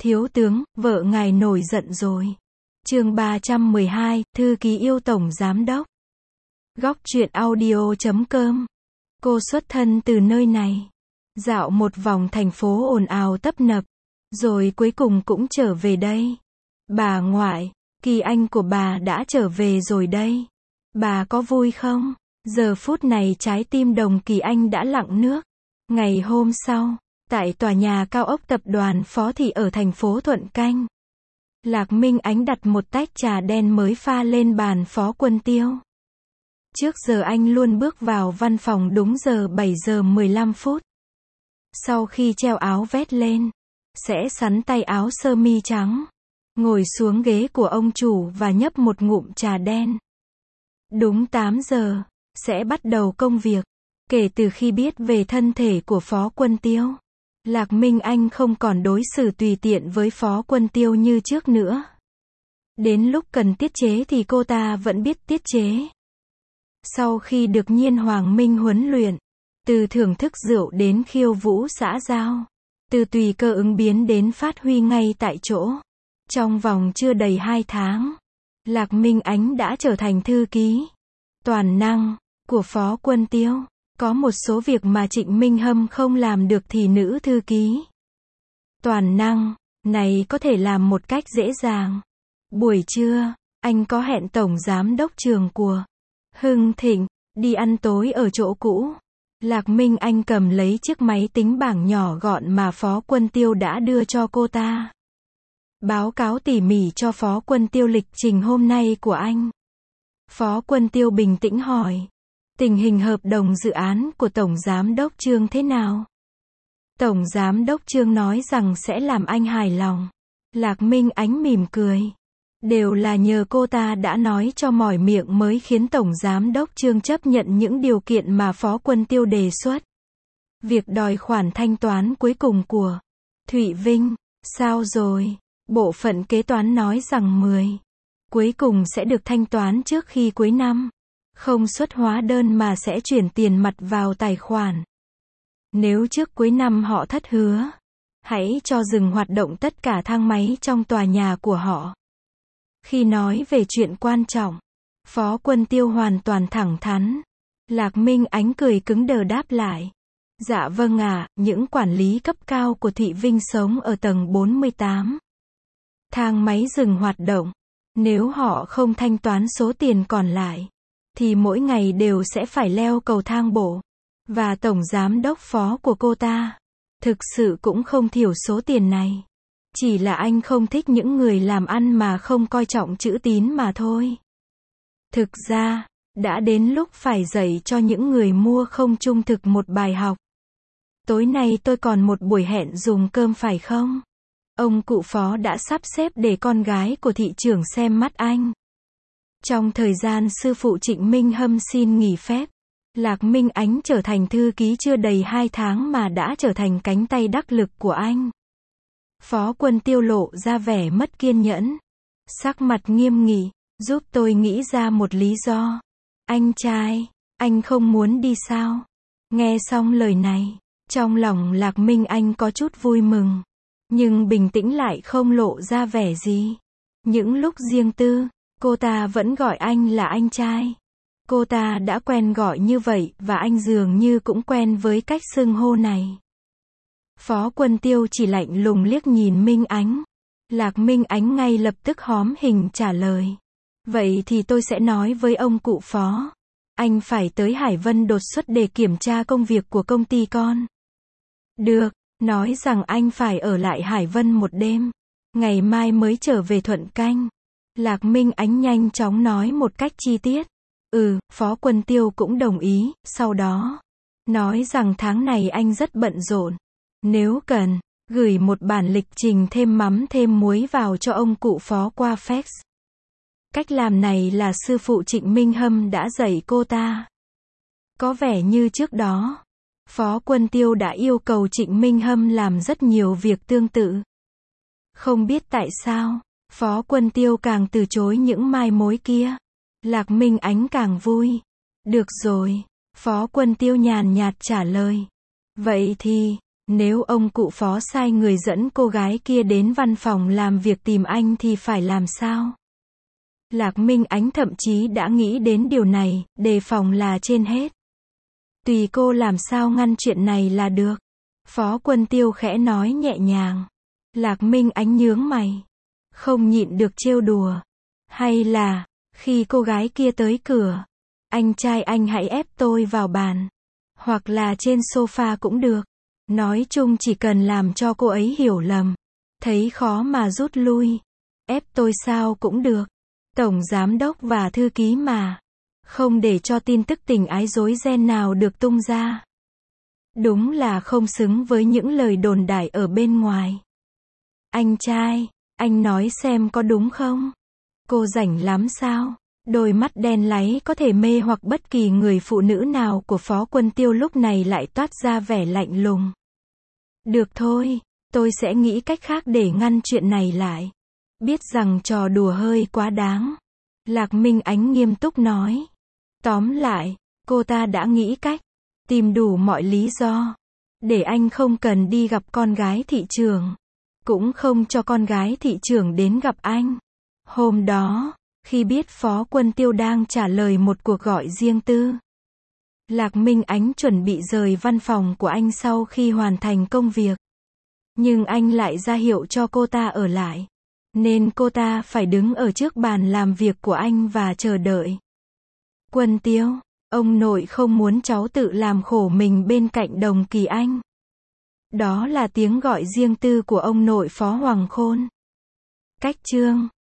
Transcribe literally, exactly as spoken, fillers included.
Thiếu tướng, vợ ngài nổi giận rồi. Chương ba trăm mười hai, thư ký yêu tổng giám đốc. Góc truyện audio chấm com. Cô xuất thân từ nơi này. Dạo một vòng thành phố ồn ào tấp nập. Rồi cuối cùng cũng trở về đây. Bà ngoại, Kỳ Anh của bà đã trở về rồi đây. Bà có vui không? Giờ phút này trái tim Đồng Kỳ Anh đã lặng nước. Ngày hôm sau, tại tòa nhà cao ốc tập đoàn Phó Thị ở thành phố Thuận Canh, Lạc Minh Ánh đặt một tách trà đen mới pha lên bàn Phó Quân Tiêu. Trước giờ anh luôn bước vào văn phòng đúng giờ bảy giờ mười lăm phút. Sau khi treo áo vest lên, sẽ xắn tay áo sơ mi trắng, ngồi xuống ghế của ông chủ và nhấp một ngụm trà đen. Đúng tám giờ, sẽ bắt đầu công việc. Kể từ khi biết về thân thể của Phó Quân Tiêu, Lạc Minh Anh không còn đối xử tùy tiện với Phó Quân Tiêu như trước nữa. Đến lúc cần tiết chế thì cô ta vẫn biết tiết chế. Sau khi được Nhiên Hoàng Minh huấn luyện, từ thưởng thức rượu đến khiêu vũ xã giao, từ tùy cơ ứng biến đến phát huy ngay tại chỗ, trong vòng chưa đầy hai tháng, Lạc Minh Ánh đã trở thành thư ký toàn năng của Phó Quân Tiêu. Có một số việc mà Trịnh Minh Hâm không làm được thì nữ thư ký toàn năng này có thể làm một cách dễ dàng. Buổi trưa, anh có hẹn tổng giám đốc trường của Hưng Thịnh đi ăn tối ở chỗ cũ. Lạc Minh Anh cầm lấy chiếc máy tính bảng nhỏ gọn mà Phó Quân Tiêu đã đưa cho cô ta. Báo cáo tỉ mỉ cho Phó Quân Tiêu lịch trình hôm nay của anh. Phó Quân Tiêu bình tĩnh hỏi. Tình hình hợp đồng dự án của Tổng Giám đốc Trương thế nào? Tổng Giám đốc Trương nói rằng sẽ làm anh hài lòng. Lạc Minh Ánh mỉm cười. Đều là nhờ cô ta đã nói cho mỏi miệng mới khiến Tổng Giám đốc Trương chấp nhận những điều kiện mà Phó Quân Tiêu đề xuất. Việc đòi khoản thanh toán cuối cùng của Thụy Vinh, sao rồi? Bộ phận kế toán nói rằng mười cuối cùng sẽ được thanh toán trước khi cuối năm. Không xuất hóa đơn mà sẽ chuyển tiền mặt vào tài khoản. Nếu trước cuối năm họ thất hứa, hãy cho dừng hoạt động tất cả thang máy trong tòa nhà của họ. Khi nói về chuyện quan trọng, Phó Quân Tiêu hoàn toàn thẳng thắn. Lạc Minh Ánh cười cứng đờ đáp lại. Dạ vâng ạ, những quản lý cấp cao của Thụy Vinh sống ở tầng bốn mươi tám. Thang máy dừng hoạt động. Nếu họ không thanh toán số tiền còn lại, thì mỗi ngày đều sẽ phải leo cầu thang bộ. Và tổng giám đốc phó của cô ta thực sự cũng không thiểu số tiền này. Chỉ là anh không thích những người làm ăn mà không coi trọng chữ tín mà thôi. Thực ra, đã đến lúc phải dạy cho những người mua không trung thực một bài học. Tối nay tôi còn một buổi hẹn dùng cơm phải không? Ông cụ phó đã sắp xếp để con gái của thị trưởng xem mắt anh. Trong thời gian sư phụ Trịnh Minh Hâm xin nghỉ phép, Lạc Minh Ánh trở thành thư ký chưa đầy hai tháng mà đã trở thành cánh tay đắc lực của anh. Phó Quân Tiêu lộ ra vẻ mất kiên nhẫn. Sắc mặt nghiêm nghị, giúp tôi nghĩ ra một lý do. Anh trai, anh không muốn đi sao? Nghe xong lời này, trong lòng Lạc Minh Anh có chút vui mừng. Nhưng bình tĩnh lại không lộ ra vẻ gì. Những lúc riêng tư, cô ta vẫn gọi anh là anh trai. Cô ta đã quen gọi như vậy và anh dường như cũng quen với cách xưng hô này. Phó Quân Tiêu chỉ lạnh lùng liếc nhìn Minh Ánh. Lạc Minh Ánh ngay lập tức hóm hình trả lời. Vậy thì tôi sẽ nói với ông cụ phó. Anh phải tới Hải Vân đột xuất để kiểm tra công việc của công ty con. Được, nói rằng anh phải ở lại Hải Vân một đêm. Ngày mai mới trở về Thuận Canh. Lạc Minh Ánh nhanh chóng nói một cách chi tiết. Ừ, Phó Quân Tiêu cũng đồng ý, sau đó nói rằng tháng này anh rất bận rộn. Nếu cần, gửi một bản lịch trình thêm mắm thêm muối vào cho ông cụ phó qua fax. Cách làm này là sư phụ Trịnh Minh Hâm đã dạy cô ta. Có vẻ như trước đó, Phó Quân Tiêu đã yêu cầu Trịnh Minh Hâm làm rất nhiều việc tương tự. Không biết tại sao, Phó Quân Tiêu càng từ chối những mai mối kia. Lạc Minh Ánh càng vui. Được rồi, Phó Quân Tiêu nhàn nhạt trả lời. Vậy thì, Nếu ông cụ Phó sai người dẫn cô gái kia đến văn phòng làm việc tìm anh thì phải làm sao? Lạc Minh Ánh thậm chí đã nghĩ đến điều này, đề phòng là trên hết. Tùy cô làm sao ngăn chuyện này là được. Phó Quân Tiêu khẽ nói nhẹ nhàng. Lạc Minh Ánh nhướng mày. Không nhịn được trêu đùa. Hay là, khi cô gái kia tới cửa, anh trai anh hãy ép tôi vào bàn. Hoặc là trên sofa cũng được. Nói chung chỉ cần làm cho cô ấy hiểu lầm. Thấy khó mà rút lui. Ép tôi sao cũng được. Tổng giám đốc và thư ký mà. Không để cho tin tức tình ái rối ren nào được tung ra. Đúng là không xứng với những lời đồn đại ở bên ngoài. Anh trai, anh nói xem có đúng không? Cô rảnh lắm sao? Đôi mắt đen láy có thể mê hoặc bất kỳ người phụ nữ nào của Phó Quân Tiêu lúc này lại toát ra vẻ lạnh lùng. Được thôi, tôi sẽ nghĩ cách khác để ngăn chuyện này lại. Biết rằng trò đùa hơi quá đáng. Lạc Minh Ánh nghiêm túc nói. Tóm lại, cô ta đã nghĩ cách, tìm đủ mọi lý do, để anh không cần đi gặp con gái thị trưởng. Cũng không cho con gái thị trưởng đến gặp anh. Hôm đó, khi biết Phó Quân Tiêu đang trả lời một cuộc gọi riêng tư, Lạc Minh Ánh chuẩn bị rời văn phòng của anh sau khi hoàn thành công việc. Nhưng anh lại ra hiệu cho cô ta ở lại. Nên cô ta phải đứng ở trước bàn làm việc của anh và chờ đợi. Quân Tiêu, ông nội không muốn cháu tự làm khổ mình bên cạnh Đồng Kỳ Anh. Đó là tiếng gọi riêng tư của ông nội Phó Hoàng Khôn. Cách chương